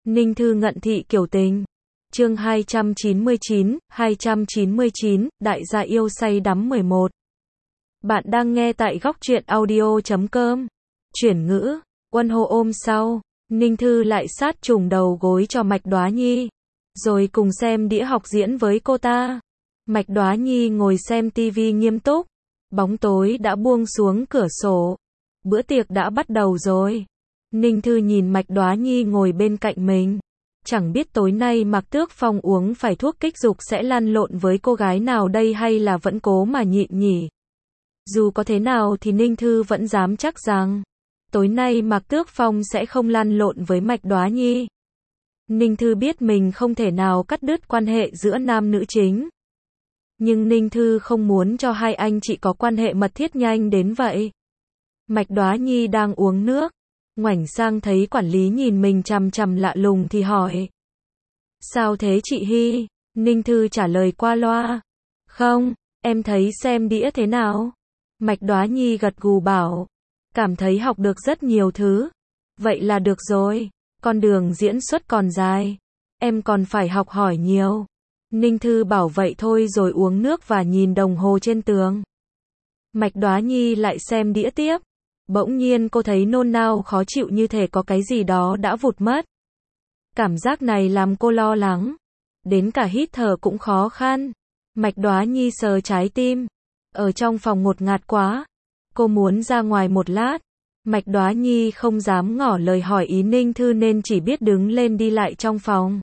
Ninh Thư Ngận Thị Kiểu Tình. Chương 299, Đại gia yêu say đắm 11. Bạn đang nghe tại góc truyện audio.com. Chuyển ngữ, Quân Hô ôm sau, Ninh Thư lại sát trùng đầu gối cho Mạch Đoá Nhi, rồi cùng xem đĩa học diễn với cô ta. Mạch Đoá Nhi ngồi xem tivi nghiêm túc, bóng tối đã buông xuống cửa sổ. Bữa tiệc đã bắt đầu rồi. Ninh Thư nhìn Mạch Đoá Nhi ngồi bên cạnh mình. Chẳng biết tối nay Mạc Tước Phong uống phải thuốc kích dục sẽ lăn lộn với cô gái nào đây hay là vẫn cố mà nhịn nhỉ. Dù có thế nào thì Ninh Thư vẫn dám chắc rằng tối nay Mạc Tước Phong sẽ không lăn lộn với Mạch Đoá Nhi. Ninh Thư biết mình không thể nào cắt đứt quan hệ giữa nam nữ chính. Nhưng Ninh Thư không muốn cho hai anh chị có quan hệ mật thiết nhanh đến vậy. Mạch Đoá Nhi đang uống nước, ngoảnh sang thấy quản lý nhìn mình chằm chằm lạ lùng thì hỏi. Sao thế chị Hy? Ninh Thư trả lời qua loa. Không, em thấy xem đĩa thế nào? Mạch Đoá Nhi gật gù bảo. Cảm thấy học được rất nhiều thứ. Vậy là được rồi, con đường diễn xuất còn dài. Em còn phải học hỏi nhiều. Ninh Thư bảo vậy thôi rồi uống nước và nhìn đồng hồ trên tường. Mạch Đoá Nhi lại xem đĩa tiếp. Bỗng nhiên cô thấy nôn nao khó chịu như thể có cái gì đó đã vụt mất. Cảm giác này làm cô lo lắng. Đến cả hít thở cũng khó khăn. Mạch Đoá Nhi sờ trái tim. Ở trong phòng ngột ngạt quá. Cô muốn ra ngoài một lát. Mạch Đoá Nhi không dám ngỏ lời hỏi ý Ninh Thư nên chỉ biết đứng lên đi lại trong phòng.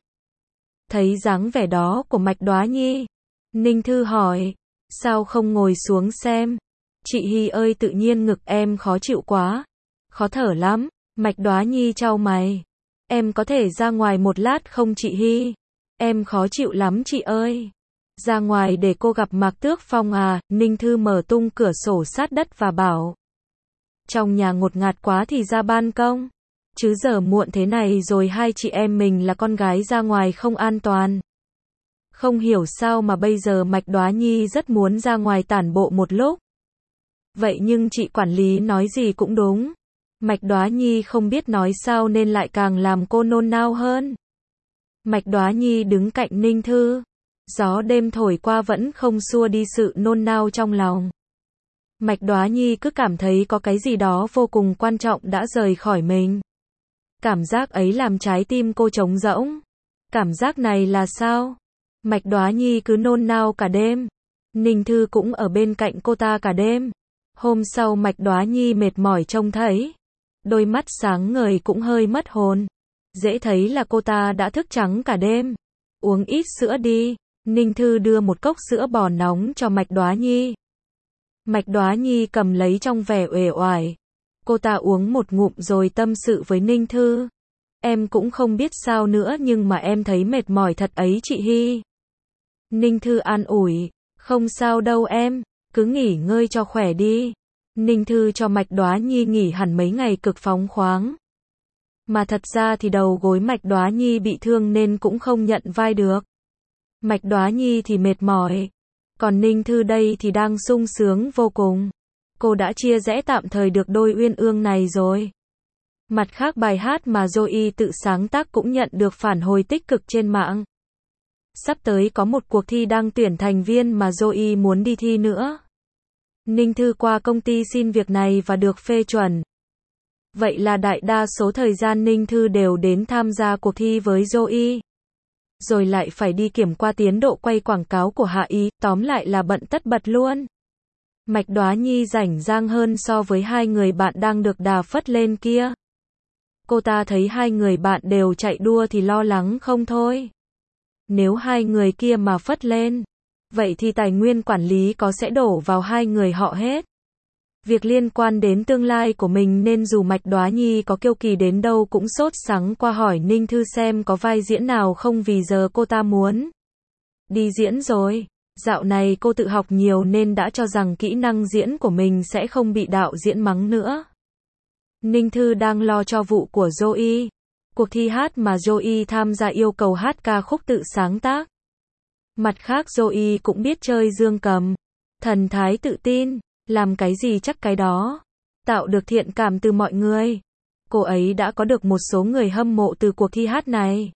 Thấy dáng vẻ đó của Mạch Đoá Nhi, Ninh Thư hỏi. Sao không ngồi xuống xem? Chị Hy ơi, tự nhiên ngực em khó chịu quá. Khó thở lắm. Mạch Đoá Nhi chau mày. Em có thể ra ngoài một lát không chị Hy? Em khó chịu lắm chị ơi. Ra ngoài để cô gặp Mạc Tước Phong à? Ninh Thư mở tung cửa sổ sát đất và bảo. Trong nhà ngột ngạt quá thì ra ban công. Chứ giờ muộn thế này rồi hai chị em mình là con gái ra ngoài không an toàn. Không hiểu sao mà bây giờ Mạch Đoá Nhi rất muốn ra ngoài tản bộ một lúc. Vậy nhưng chị quản lý nói gì cũng đúng. Mạch Đoá Nhi không biết nói sao nên lại càng làm cô nôn nao hơn. Mạch Đoá Nhi đứng cạnh Ninh Thư. Gió đêm thổi qua vẫn không xua đi sự nôn nao trong lòng. Mạch Đoá Nhi cứ cảm thấy có cái gì đó vô cùng quan trọng đã rời khỏi mình. Cảm giác ấy làm trái tim cô trống rỗng. Cảm giác này là sao? Mạch Đoá Nhi cứ nôn nao cả đêm. Ninh Thư cũng ở bên cạnh cô ta cả đêm. Hôm sau Mạch Đoá Nhi mệt mỏi trông thấy. Đôi mắt sáng ngời cũng hơi mất hồn. Dễ thấy là cô ta đã thức trắng cả đêm. Uống ít sữa đi. Ninh Thư đưa một cốc sữa bò nóng cho Mạch Đoá Nhi. Mạch Đoá Nhi cầm lấy trong vẻ uể oải. Cô ta uống một ngụm rồi tâm sự với Ninh Thư. Em cũng không biết sao nữa nhưng mà em thấy mệt mỏi thật ấy chị Hy. Ninh Thư an ủi. Không sao đâu em, cứ nghỉ ngơi cho khỏe đi. Ninh Thư cho Mạch Đoá Nhi nghỉ hẳn mấy ngày cực phóng khoáng. Mà thật ra thì đầu gối Mạch Đoá Nhi bị thương nên cũng không nhận vai được. Mạch Đoá Nhi thì mệt mỏi. Còn Ninh Thư đây thì đang sung sướng vô cùng. Cô đã chia rẽ tạm thời được đôi uyên ương này rồi. Mặt khác bài hát mà Joey tự sáng tác cũng nhận được phản hồi tích cực trên mạng. Sắp tới có một cuộc thi đang tuyển thành viên mà Joey muốn đi thi nữa. Ninh Thư qua công ty xin việc này và được phê chuẩn. Vậy là đại đa số thời gian Ninh Thư đều đến tham gia cuộc thi với Joey. Rồi lại phải đi kiểm qua tiến độ quay quảng cáo của Hạ Ý, tóm lại là bận tất bật luôn. Mạch Đoá Nhi rảnh rang hơn so với hai người bạn đang được đà phất lên kia. Cô ta thấy hai người bạn đều chạy đua thì lo lắng không thôi. Nếu hai người kia mà phất lên, vậy thì tài nguyên quản lý có sẽ đổ vào hai người họ hết. Việc liên quan đến tương lai của mình nên dù Mạch Đoá Nhi có kiêu kỳ đến đâu cũng sốt sắng qua hỏi Ninh Thư xem có vai diễn nào không vì giờ cô ta muốn đi diễn rồi. Dạo này cô tự học nhiều nên đã cho rằng kỹ năng diễn của mình sẽ không bị đạo diễn mắng nữa. Ninh Thư đang lo cho vụ của Joey. Cuộc thi hát mà Joey tham gia yêu cầu hát ca khúc tự sáng tác. Mặt khác Joey cũng biết chơi dương cầm. Thần thái tự tin, làm cái gì chắc cái đó. Tạo được thiện cảm từ mọi người. cô ấy đã có được một số người hâm mộ từ cuộc thi hát này.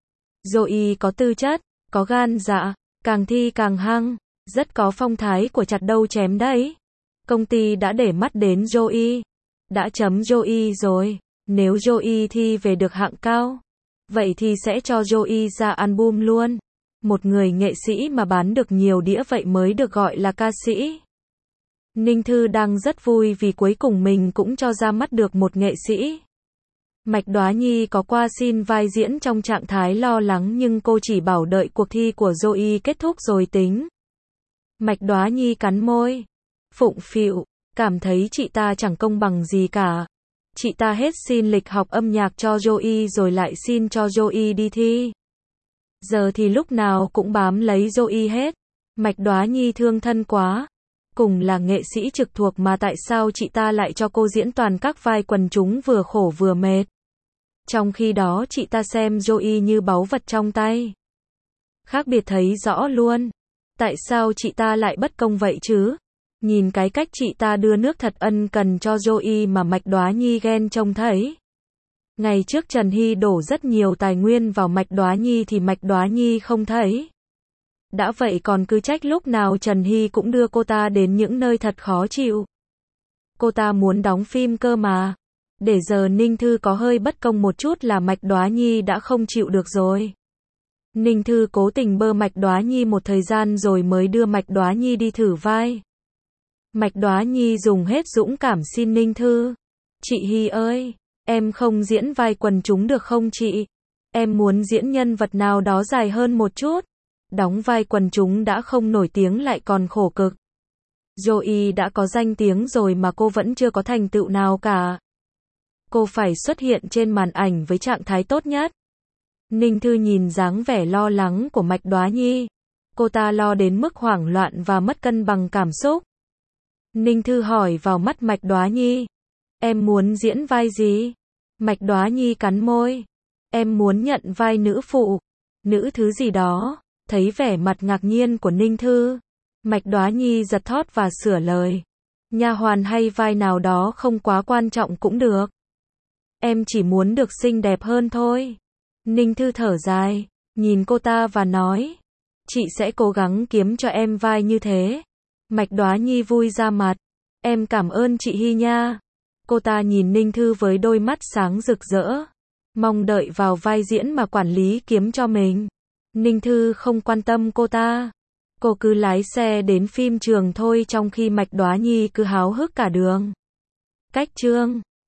Joey có tư chất, có gan dạ, càng thi càng hăng, rất có phong thái của chặt đâu chém đấy. Công ty đã để mắt đến Joey. Đã chấm Joey rồi. Nếu Joey thi về được hạng cao, vậy thì sẽ cho Joey ra album luôn. Một người nghệ sĩ mà bán được nhiều đĩa vậy mới được gọi là ca sĩ. Ninh Thư đang rất vui vì cuối cùng mình cũng cho ra mắt được một nghệ sĩ. Mạch Đoá Nhi có qua xin vai diễn trong trạng thái lo lắng nhưng cô chỉ bảo đợi cuộc thi của Joey kết thúc rồi tính. Mạch Đoá Nhi cắn môi, phụng phịu, cảm thấy chị ta chẳng công bằng gì cả. Chị ta hết xin lịch học âm nhạc cho Joey rồi lại xin cho Joey đi thi. Giờ thì lúc nào cũng bám lấy Joey hết. Mạch Đoá Nhi thương thân quá. Cùng là nghệ sĩ trực thuộc mà tại sao chị ta lại cho cô diễn toàn các vai quần chúng vừa khổ vừa mệt. Trong khi đó chị ta xem Joey như báu vật trong tay. Khác biệt thấy rõ luôn. Tại sao chị ta lại bất công vậy chứ? Nhìn cái cách chị ta đưa nước thật ân cần cho Joey mà Mạch Đoá Nhi ghen trông thấy. Ngày trước Trần Hy đổ rất nhiều tài nguyên vào Mạch Đoá Nhi thì Mạch Đoá Nhi không thấy. Đã vậy còn cứ trách lúc nào Trần Hy cũng đưa cô ta đến những nơi thật khó chịu. Cô ta muốn đóng phim cơ mà. Để giờ Ninh Thư có hơi bất công một chút là Mạch Đoá Nhi đã không chịu được rồi. Ninh Thư cố tình bơ Mạch Đoá Nhi một thời gian rồi mới đưa Mạch Đoá Nhi đi thử vai. Mạch Đoá Nhi dùng hết dũng cảm xin Ninh Thư. Chị Hy ơi, em không diễn vai quần chúng được không chị? Em muốn diễn nhân vật nào đó dài hơn một chút. Đóng vai quần chúng đã không nổi tiếng lại còn khổ cực. Joey đã có danh tiếng rồi mà cô vẫn chưa có thành tựu nào cả. Cô phải xuất hiện trên màn ảnh với trạng thái tốt nhất. Ninh Thư nhìn dáng vẻ lo lắng của Mạch Đoá Nhi. Cô ta lo đến mức hoảng loạn và mất cân bằng cảm xúc. Ninh Thư hỏi vào mắt Mạch Đoá Nhi. Em muốn diễn vai gì? Mạch Đoá Nhi cắn môi. Em muốn nhận vai nữ phụ. Nữ thứ gì đó. Thấy vẻ mặt ngạc nhiên của Ninh Thư. Mạch Đoá Nhi giật thót và sửa lời. Nha hoàn hay vai nào đó không quá quan trọng cũng được. Em chỉ muốn được xinh đẹp hơn thôi. Ninh Thư thở dài, nhìn cô ta và nói. Chị sẽ cố gắng kiếm cho em vai như thế. Mạch Đoá Nhi vui ra mặt. Em cảm ơn chị Hy nha. Cô ta nhìn Ninh Thư với đôi mắt sáng rực rỡ. Mong đợi vào vai diễn mà quản lý kiếm cho mình. Ninh Thư không quan tâm cô ta. Cô cứ lái xe đến phim trường thôi trong khi Mạch Đoá Nhi cứ háo hức cả đường. Cách chương